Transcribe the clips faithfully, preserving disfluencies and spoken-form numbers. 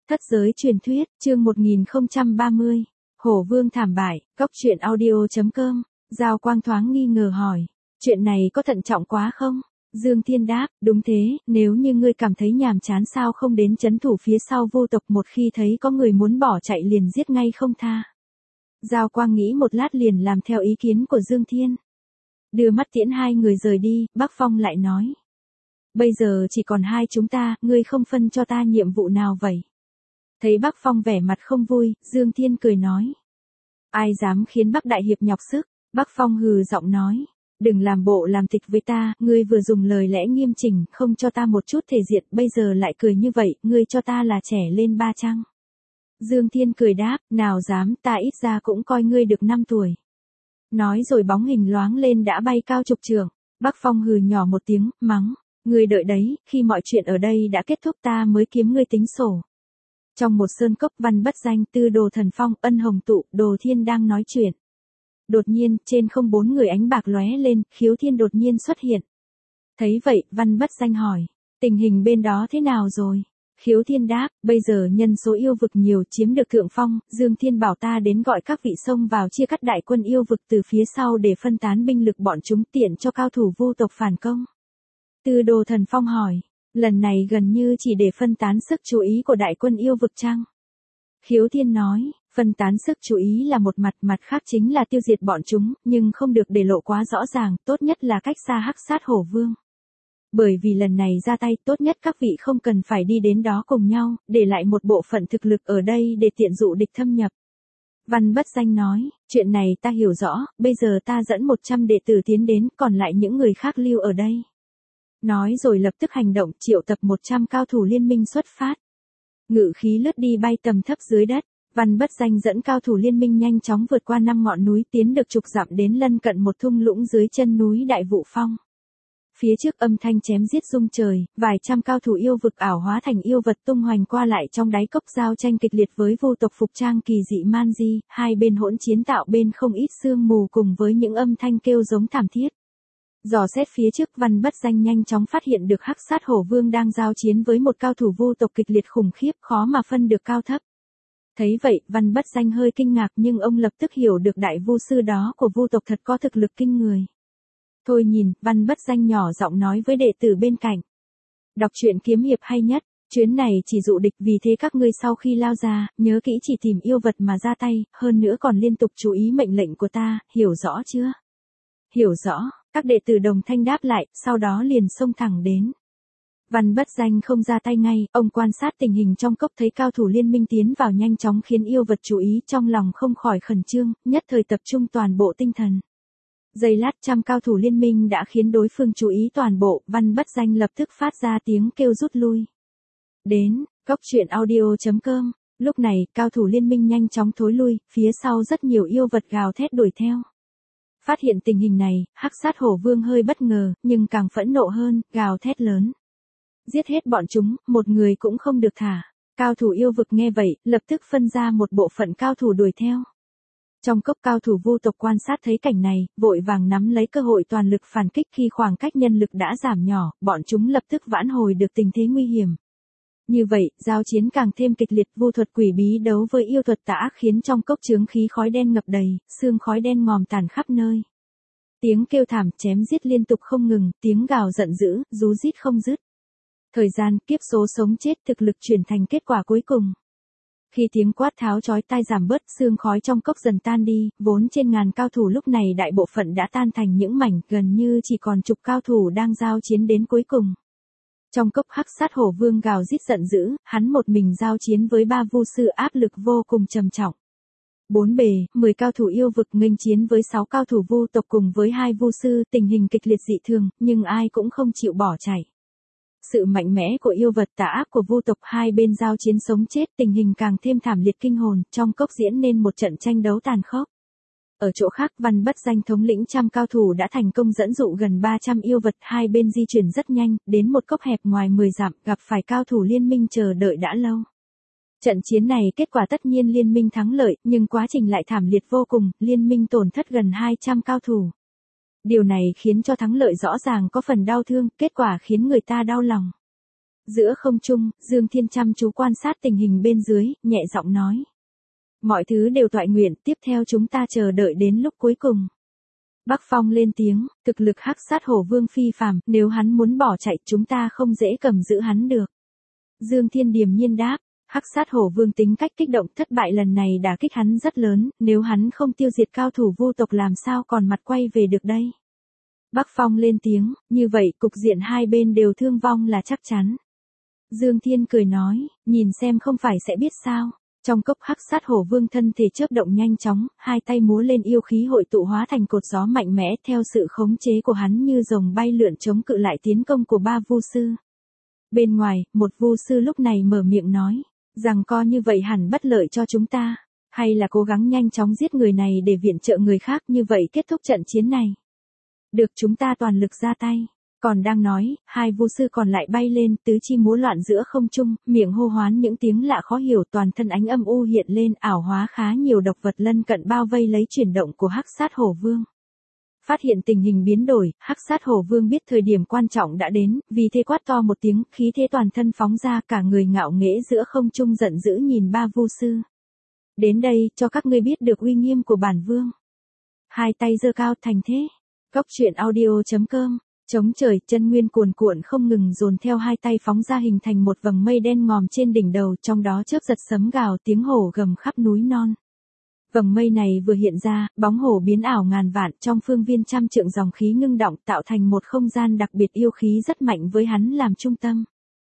Thất giới truyền thuyết, chương một nghìn không trăm ba mươi. Hổ Vương thảm bại, góc truyện audio chấm com. Giao Quang thoáng nghi ngờ hỏi. Chuyện này có thận trọng quá không? Dương Thiên đáp, đúng thế, nếu như ngươi cảm thấy nhàm chán sao không đến trấn thủ phía sau vô tộc, một khi thấy có người muốn bỏ chạy liền giết ngay không tha. Giao Quang nghĩ một lát liền làm theo ý kiến của Dương Thiên. Đưa mắt tiễn hai người rời đi, Bắc Phong lại nói. Bây giờ chỉ còn hai chúng ta, ngươi không phân cho ta nhiệm vụ nào vậy? Thấy Bắc Phong vẻ mặt không vui, Dương Thiên cười nói. Ai dám khiến Bắc Đại Hiệp nhọc sức? Bắc Phong hừ giọng nói. Đừng làm bộ làm tịch với ta, ngươi vừa dùng lời lẽ nghiêm chỉnh, không cho ta một chút thể diện, bây giờ lại cười như vậy, ngươi cho ta là trẻ lên ba chăng? Dương Thiên cười đáp, nào dám, ta ít ra cũng coi ngươi được năm tuổi. Nói rồi bóng hình loáng lên đã bay cao chục trượng. Bắc Phong hừ nhỏ một tiếng, mắng. Ngươi đợi đấy, khi mọi chuyện ở đây đã kết thúc ta mới kiếm ngươi tính sổ. Trong một sơn cốc, Văn Bất Danh, Tư Đồ Thần Phong, Ân Hồng Tụ, Đồ Thiên đang nói chuyện. Đột nhiên, trên không bốn người ánh bạc lóe lên, Khiếu Thiên đột nhiên xuất hiện. Thấy vậy, Văn Bất Danh hỏi, tình hình bên đó thế nào rồi? Khiếu Thiên đáp, bây giờ nhân số yêu vực nhiều, chiếm được thượng phong, Dương Thiên bảo ta đến gọi các vị xông vào chia cắt đại quân yêu vực từ phía sau để phân tán binh lực bọn chúng, tiện cho cao thủ vô tộc phản công. Tư Đồ Thần Phong hỏi, lần này gần như chỉ để phân tán sức chú ý của đại quân yêu vực chăng? Khiếu Thiên nói, phân tán sức chú ý là một mặt, mặt khác chính là tiêu diệt bọn chúng, nhưng không được để lộ quá rõ ràng, tốt nhất là cách xa Hắc Sát Hổ Vương. Bởi vì lần này ra tay, tốt nhất các vị không cần phải đi đến đó cùng nhau, để lại một bộ phận thực lực ở đây để tiện dụ địch thâm nhập. Văn Bất Danh nói, chuyện này ta hiểu rõ, bây giờ ta dẫn một trăm đệ tử tiến đến, còn lại những người khác lưu ở đây. Nói rồi lập tức hành động, triệu tập một trăm cao thủ liên minh xuất phát. Ngự khí lướt đi bay tầm thấp dưới đất, Văn Bất Danh dẫn cao thủ liên minh nhanh chóng vượt qua năm ngọn núi, tiến được chục dặm đến lân cận một thung lũng dưới chân núi Đại Vũ Phong. Phía trước âm thanh chém giết rung trời, vài trăm cao thủ yêu vực ảo hóa thành yêu vật tung hoành qua lại trong đáy cốc, giao tranh kịch liệt với vô tộc phục trang kỳ dị man di, hai bên hỗn chiến tạo bên không ít sương mù cùng với những âm thanh kêu giống thảm thiết. Dò xét phía trước, Văn Bất Danh nhanh chóng phát hiện được Hắc Sát Hổ Vương đang giao chiến với một cao thủ vô tộc kịch liệt khủng khiếp, khó mà phân được cao thấp. Thấy vậy, Văn Bất Danh hơi kinh ngạc, nhưng ông lập tức hiểu được đại vu sư đó của vô tộc thật có thực lực kinh người. Thôi nhìn, Văn Bất Danh nhỏ giọng nói với đệ tử bên cạnh. Đọc truyện kiếm hiệp hay nhất, chuyến này chỉ dụ địch, vì thế các ngươi sau khi lao ra, nhớ kỹ chỉ tìm yêu vật mà ra tay, hơn nữa còn liên tục chú ý mệnh lệnh của ta, hiểu rõ chưa? Hiểu rõ, các đệ tử đồng thanh đáp lại, sau đó liền xông thẳng đến. Văn Bất Danh không ra tay ngay, ông quan sát tình hình trong cốc, thấy cao thủ liên minh tiến vào nhanh chóng khiến yêu vật chú ý, trong lòng không khỏi khẩn trương, nhất thời tập trung toàn bộ tinh thần. Giây lát, trăm cao thủ liên minh đã khiến đối phương chú ý toàn bộ, Văn Bất Danh lập tức phát ra tiếng kêu rút lui. Đến, góc truyện audio chấm com, lúc này, cao thủ liên minh nhanh chóng thối lui, phía sau rất nhiều yêu vật gào thét đuổi theo. Phát hiện tình hình này, Hắc Sát Hổ Vương hơi bất ngờ, nhưng càng phẫn nộ hơn, gào thét lớn. Giết hết bọn chúng, một người cũng không được thả. Cao thủ yêu vực nghe vậy, lập tức phân ra một bộ phận cao thủ đuổi theo. Trong cốc, cao thủ vô tộc quan sát thấy cảnh này, vội vàng nắm lấy cơ hội toàn lực phản kích. Khi khoảng cách nhân lực đã giảm nhỏ, bọn chúng lập tức vãn hồi được tình thế nguy hiểm. Như vậy, giao chiến càng thêm kịch liệt, vô thuật quỷ bí đấu với yêu thuật tà ác khiến trong cốc chướng khí khói đen ngập đầy, sương khói đen ngòm tàn khắp nơi. Tiếng kêu thảm chém giết liên tục không ngừng, tiếng gào giận dữ, rú rít không dứt. Thời gian, kiếp số sống chết, thực lực chuyển thành kết quả cuối cùng. Khi tiếng quát tháo chói tai giảm bớt, sương khói trong cốc dần tan đi, vốn trên ngàn cao thủ lúc này đại bộ phận đã tan thành những mảnh, gần như chỉ còn chục cao thủ đang giao chiến đến cuối cùng. Trong cốc, Hắc Sát Hổ Vương gào rít giận dữ, hắn một mình giao chiến với ba vu sư, áp lực vô cùng trầm trọng. Bốn bề, mười cao thủ yêu vực nghênh chiến với sáu cao thủ vu tộc cùng với hai vu sư, tình hình kịch liệt dị thường, nhưng ai cũng không chịu bỏ chạy. Sự mạnh mẽ của yêu vật tà ác của vu tộc, hai bên giao chiến sống chết, tình hình càng thêm thảm liệt kinh hồn, trong cốc diễn nên một trận tranh đấu tàn khốc. Ở chỗ khác, Văn Bất Danh thống lĩnh trăm cao thủ đã thành công dẫn dụ gần ba trăm yêu vật, hai bên di chuyển rất nhanh, đến một cốc hẹp ngoài mười dặm, gặp phải cao thủ liên minh chờ đợi đã lâu. Trận chiến này kết quả tất nhiên liên minh thắng lợi, nhưng quá trình lại thảm liệt vô cùng, liên minh tổn thất gần hai trăm cao thủ. Điều này khiến cho thắng lợi rõ ràng có phần đau thương, kết quả khiến người ta đau lòng. Giữa không trung, Dương Thiên chăm chú quan sát tình hình bên dưới, nhẹ giọng nói. Mọi thứ đều toại nguyện, tiếp theo chúng ta chờ đợi đến lúc cuối cùng. Bắc Phong lên tiếng, thực lực hắc sát hổ vương phi phàm, nếu hắn muốn bỏ chạy chúng ta không dễ cầm giữ hắn được. Dương Thiên điềm nhiên đáp, hắc sát hổ vương tính cách kích động, thất bại lần này đả kích hắn rất lớn, nếu hắn không tiêu diệt cao thủ vu tộc làm sao còn mặt quay về được đây. Bắc Phong lên tiếng, như vậy cục diện hai bên đều thương vong là chắc chắn. Dương Thiên cười nói, nhìn xem không phải sẽ biết sao. Trong cốc hắc sát hổ vương thân thể chớp động nhanh chóng, hai tay múa lên yêu khí hội tụ hóa thành cột gió mạnh mẽ theo sự khống chế của hắn như rồng bay lượn chống cự lại tiến công của ba vu sư. Bên ngoài, một vu sư lúc này mở miệng nói, rằng co như vậy hẳn bất lợi cho chúng ta, hay là cố gắng nhanh chóng giết người này để viện trợ người khác như vậy kết thúc trận chiến này. Được, chúng ta toàn lực ra tay. Còn đang nói, hai vu sư còn lại bay lên, tứ chi múa loạn giữa không trung, miệng hô hoán những tiếng lạ khó hiểu, toàn thân ánh âm u hiện lên, ảo hóa khá nhiều độc vật lân cận bao vây lấy chuyển động của hắc sát hổ vương. Phát hiện tình hình biến đổi, hắc sát hổ vương biết thời điểm quan trọng đã đến, vì thế quát to một tiếng, khí thế toàn thân phóng ra, cả người ngạo nghễ giữa không trung giận dữ nhìn ba vu sư. Đến đây, cho các ngươi biết được uy nghiêm của bản vương. Hai tay giơ cao thành thế. Cốc truyện audio chấm com. Chống trời, chân nguyên cuồn cuộn không ngừng dồn theo hai tay phóng ra hình thành một vầng mây đen ngòm trên đỉnh đầu, trong đó chớp giật sấm gào, tiếng hổ gầm khắp núi non. Vầng mây này vừa hiện ra, bóng hổ biến ảo ngàn vạn, trong phương viên trăm trượng dòng khí ngưng động tạo thành một không gian đặc biệt yêu khí rất mạnh với hắn làm trung tâm.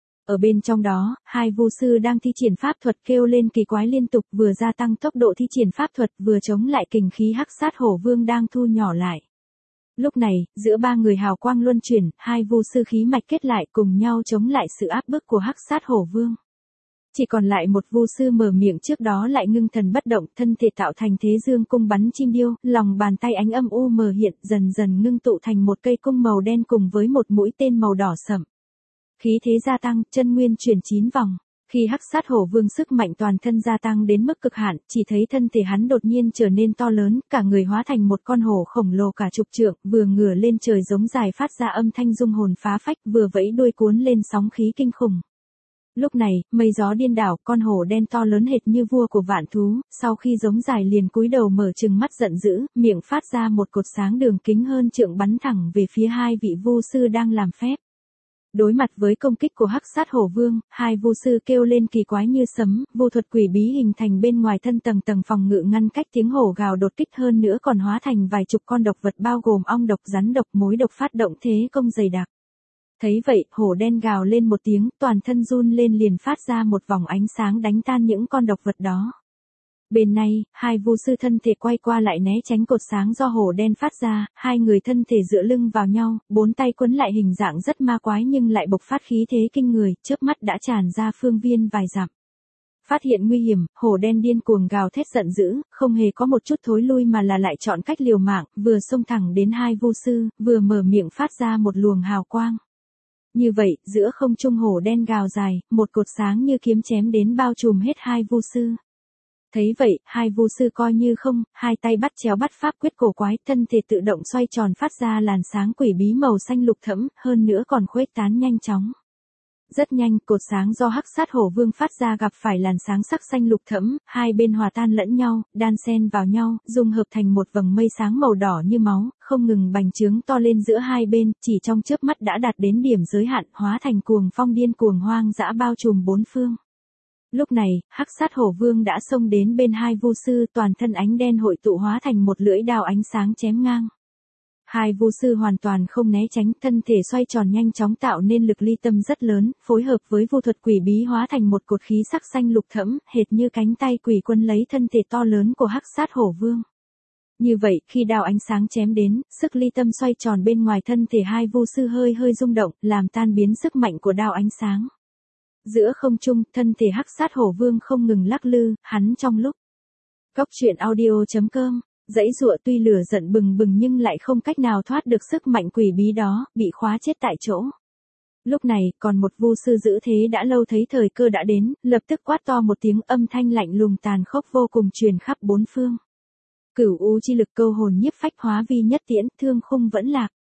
Ở bên trong đó, hai vu sư đang thi triển pháp thuật kêu lên kỳ quái liên tục, vừa gia tăng tốc độ thi triển pháp thuật vừa chống lại kình khí hắc sát hổ vương đang thu nhỏ lại. Lúc này, giữa ba người hào quang luân chuyển, hai vu sư khí mạch kết lại cùng nhau chống lại sự áp bức của hắc sát hổ vương. Chỉ còn lại một vu sư mở miệng trước đó lại ngưng thần bất động, thân thể tạo thành thế dương cung bắn chim điêu, lòng bàn tay ánh âm u mờ hiện, dần dần ngưng tụ thành một cây cung màu đen cùng với một mũi tên màu đỏ sẫm. Khí thế gia tăng, chân nguyên chuyển chín vòng. Khi hắc sát hổ vương sức mạnh toàn thân gia tăng đến mức cực hạn, chỉ thấy thân thể hắn đột nhiên trở nên to lớn, cả người hóa thành một con hổ khổng lồ cả chục trượng, vừa ngửa lên trời giống dài phát ra âm thanh rung hồn phá phách, vừa vẫy đuôi cuốn lên sóng khí kinh khủng. Lúc này, mây gió điên đảo, con hổ đen to lớn hệt như vua của vạn thú, sau khi giống dài liền cúi đầu mở trừng mắt giận dữ, miệng phát ra một cột sáng đường kính hơn trượng bắn thẳng về phía hai vị vu sư đang làm phép. Đối mặt với công kích của hắc sát hổ vương, hai vu sư kêu lên kỳ quái như sấm, vô thuật quỷ bí hình thành bên ngoài thân tầng tầng phòng ngự ngăn cách tiếng hổ gào đột kích, hơn nữa còn hóa thành vài chục con độc vật bao gồm ong độc, rắn độc, mối độc phát động thế công dày đặc. Thấy vậy, hổ đen gào lên một tiếng, toàn thân run lên liền phát ra một vòng ánh sáng đánh tan những con độc vật đó. Bên này, hai vu sư thân thể quay qua lại né tránh cột sáng do hổ đen phát ra, hai người thân thể dựa lưng vào nhau, bốn tay quấn lại hình dạng rất ma quái nhưng lại bộc phát khí thế kinh người, chớp mắt đã tràn ra phương viên vài dặm. Phát hiện nguy hiểm, hổ đen điên cuồng gào thét giận dữ, không hề có một chút thối lui mà là lại chọn cách liều mạng, vừa xông thẳng đến hai vu sư, vừa mở miệng phát ra một luồng hào quang. Như vậy, giữa không trung hổ đen gào dài, một cột sáng như kiếm chém đến bao trùm hết hai vu sư. Thấy vậy, hai vu sư coi như không, hai tay bắt chéo bắt pháp quyết cổ quái, thân thể tự động xoay tròn phát ra làn sáng quỷ bí màu xanh lục thẫm, hơn nữa còn khuếch tán nhanh chóng. Rất nhanh, cột sáng do hắc sát hổ vương phát ra gặp phải làn sáng sắc xanh lục thẫm, hai bên hòa tan lẫn nhau, đan xen vào nhau, dung hợp thành một vầng mây sáng màu đỏ như máu, không ngừng bành trướng to lên giữa hai bên, chỉ trong chớp mắt đã đạt đến điểm giới hạn, hóa thành cuồng phong điên cuồng hoang dã bao trùm bốn phương. Lúc này, hắc sát hổ vương đã xông đến bên hai vu sư, toàn thân ánh đen hội tụ hóa thành một lưỡi đao ánh sáng chém ngang. Hai vu sư hoàn toàn không né tránh, thân thể xoay tròn nhanh chóng tạo nên lực ly tâm rất lớn, phối hợp với vu thuật quỷ bí hóa thành một cột khí sắc xanh lục thẫm, hệt như cánh tay quỷ quân lấy thân thể to lớn của hắc sát hổ vương. Như vậy, khi đao ánh sáng chém đến, sức ly tâm xoay tròn bên ngoài thân thể hai vu sư hơi hơi rung động, làm tan biến sức mạnh của đao ánh sáng. Giữa không trung, thân thể hắc sát hổ vương không ngừng lắc lư, hắn trong lúc. Cốc truyện audio chấm com, dãy dụa tuy lửa giận bừng bừng nhưng lại không cách nào thoát được sức mạnh quỷ bí đó, bị khóa chết tại chỗ. Lúc này, còn một vu sư giữ thế đã lâu thấy thời cơ đã đến, lập tức quát to một tiếng, âm thanh lạnh lùng tàn khốc vô cùng truyền khắp bốn phương. Cửu u chi lực câu hồn nhiếp phách hóa vi nhất tiễn, thương khung vẫn lạc.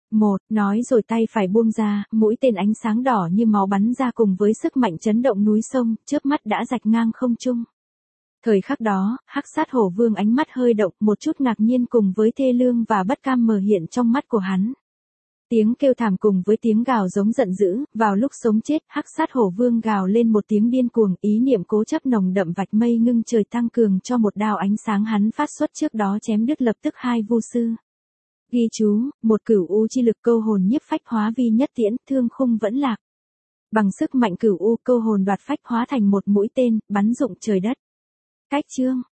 Một, nói rồi tay phải buông ra, mũi tên ánh sáng đỏ như máu bắn ra cùng với sức mạnh chấn động núi sông, chớp mắt đã rạch ngang không trung. Thời khắc đó, Hắc Sát Hổ Vương ánh mắt hơi động, một chút ngạc nhiên cùng với thê lương và bất cam mờ hiện trong mắt của hắn. Tiếng kêu thảm cùng với tiếng gào giống giận dữ, vào lúc sống chết, Hắc Sát Hổ Vương gào lên một tiếng điên cuồng, ý niệm cố chấp nồng đậm vạch mây ngưng trời tăng cường cho một đao ánh sáng hắn phát xuất trước đó chém đứt lập tức hai vu sư. Ghi chú, một cửu u chi lực câu hồn nhiếp phách hóa vi nhất tiễn, thương khung vẫn lạc. Bằng sức mạnh cửu u câu hồn đoạt phách hóa thành một mũi tên, bắn rụng trời đất. Cách chương